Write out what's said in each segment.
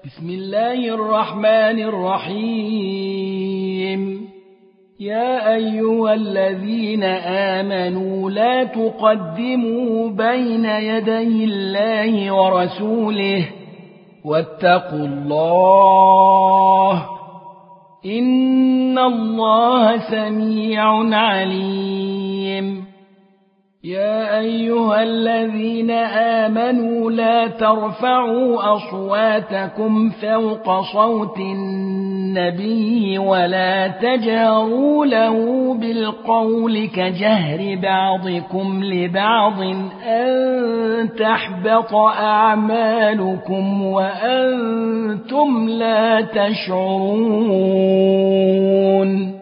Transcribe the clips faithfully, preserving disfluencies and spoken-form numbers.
بسم الله الرحمن الرحيم. يا أيها الذين آمنوا لا تقدموا بين يدي الله ورسوله واتقوا الله إن الله سميع عليم. يا أيها الذين آمنوا لا ترفعوا أصواتكم فوق صوت النبي ولا تجهروا له بالقول كجهر بعضكم لبعض أن تحبط أعمالكم وأنتم لا تشعرون.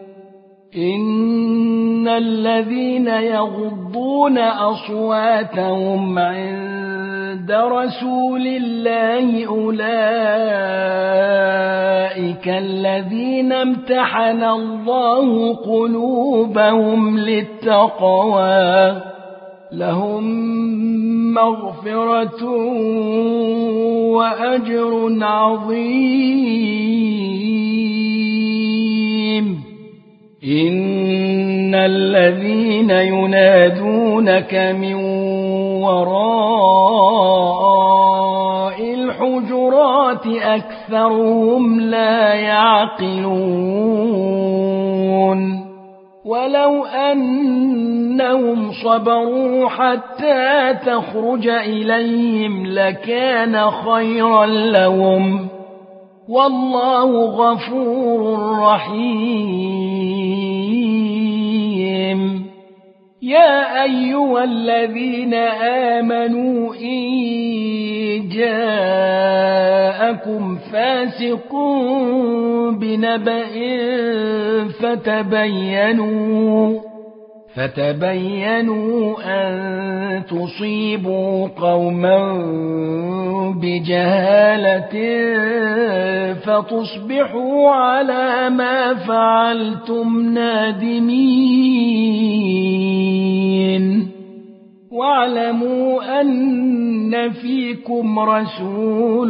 إن الذين يغضون أصواتهم عند رسول الله أولئك الذين امتحن الله قلوبهم للتقوى لهم مغفرة وأجر عظيم. إن الذين ينادونك من وراء الحجرات أكثرهم لا يعقلون. ولو أنهم صبروا حتى تخرج إليهم لكان خيرا لهم والله غفور رحيم. يا أيها الذين آمنوا إن جاءكم فاسق بنبأ فتبينوا فتبينوا أن تصيبوا قوما بجهالة فتصبحوا على ما فعلتم نادمين. واعلموا أن فيكم رسول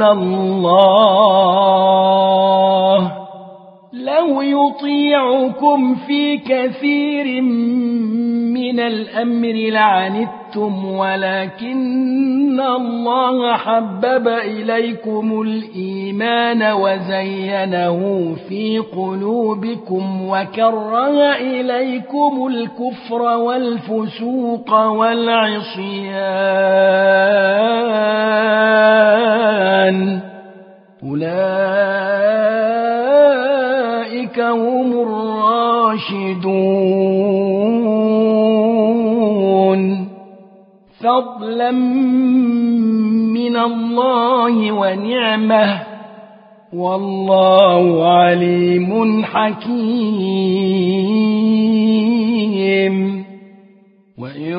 الله لو يطيعكم في كثير من الأمر لعنتم ولكن الله حبب إليكم الإيمان وزينه في قلوبكم وكره إليكم الكفر والفسوق والعصيان أولئك هم الراشدون فضلا من الله ونعمه والله عليم حكيم. وإن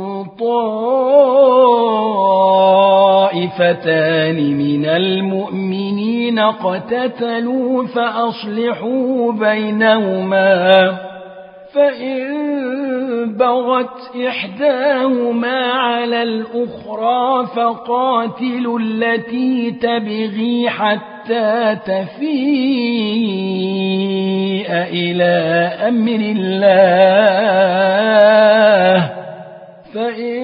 طائفتان من المؤمنين اقتتلوا فأصلحوا بينهما فإن بغت إحداهما على الأخرى فقاتلوا التي تبغي حتى تفيء إلى أمر الله فإن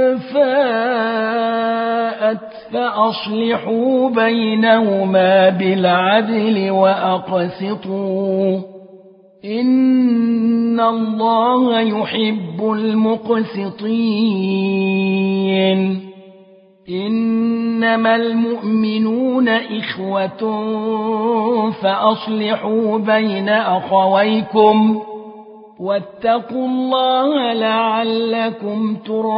فاءت فأصلحوا بينهما بالعدل وأقسطوا إن الله يحب المقسطين. إنما المؤمنون إخوة فأصلحوا بين أخويكم واتقوا الله لعلكم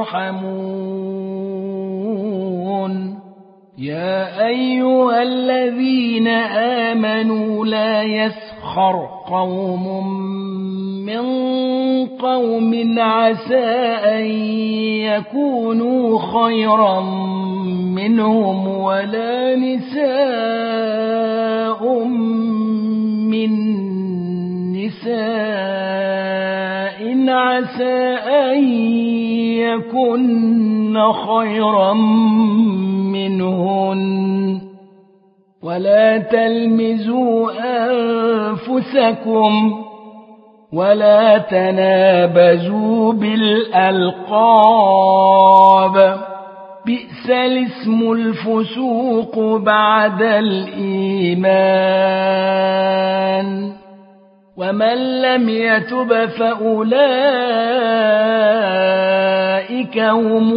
ترحمون. يا أيها الذين آمنوا لا يسخر قوم من قوم عسى أن يكونوا خيرا منهم ولا نساء من نساء عسى أن يكن خيرا منهن ولا تلمزوا أنفسكم ولا تنابزوا بالألقاب بئس الاسم الفسوق بعد الإيمان ومن لم يتب فأولئك هم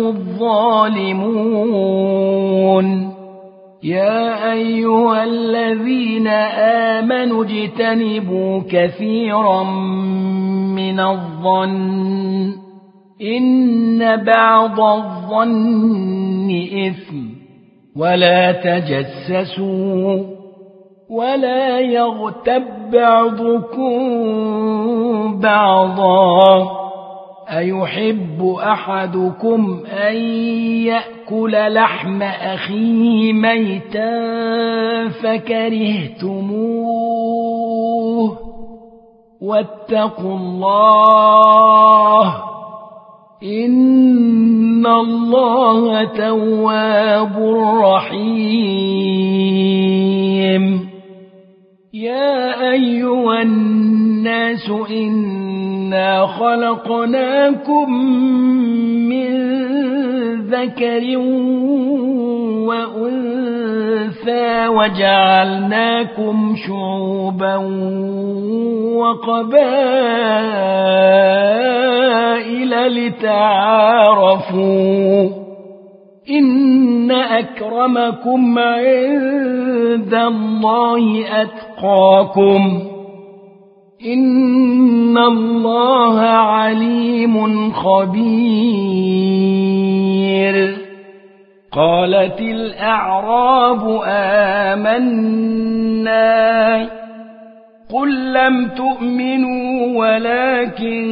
الظالمون يا أيها الذين آمنوا اجتنبوا كثيرا من الظن إن بعض الظن إثم ولا تجسسوا ولا يغتب بعضكم بعضا أيحب أحدكم أن يأكل لحم أخيه ميتا فكرهتموه واتقوا الله إن الله تواب رحيم يا أيها الناس إنا خلقناكم من ذكر وأنثى وجعلناكم شعوبا وقبائل لتعارفوا إن أكرمكم عند الله أتقاكم إن الله عليم خبير قالت الأعراب آمنا قل لم تؤمنوا ولكن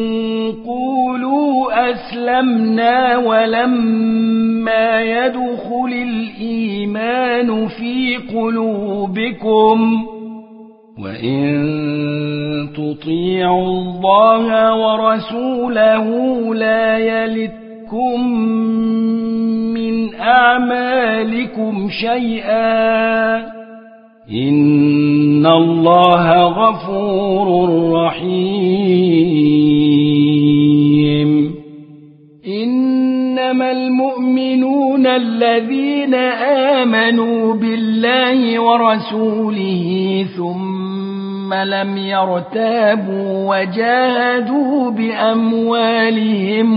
قولوا أسلمنا ولما يدخل الإيمان في قلوبكم وإن تطيعوا الله ورسوله لا يلتكم من أعمالكم شيئا إن الله غفور رحيم إنما المؤمنون الذين آمنوا بالله ورسوله ثم لم يرتابوا وجاهدوا بأموالهم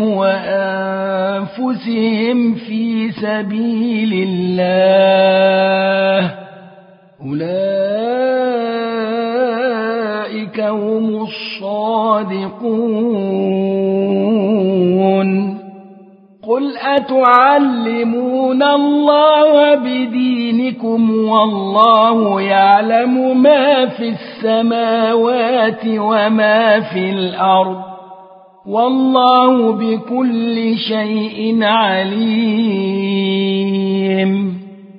وأنفسهم في سبيل الله أولئك هم الصادقون قل أتعلمون الله بدينكم والله يعلم ما في السماوات وما في الأرض والله بكل شيء عليم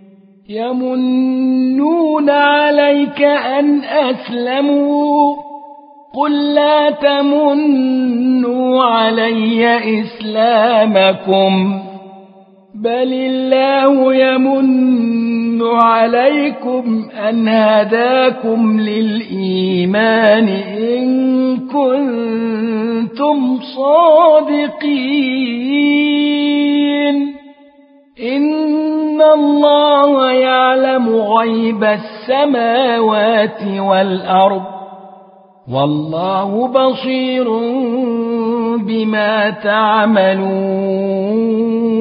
يمنون عليك أن أسلموا قل لا تمنوا علي إسلامكم بل الله يمن عليكم أن هداكم للإيمان إن كنتم صادقين إن الله يعلم غيب السماوات والأرض والله بصير بما تعملون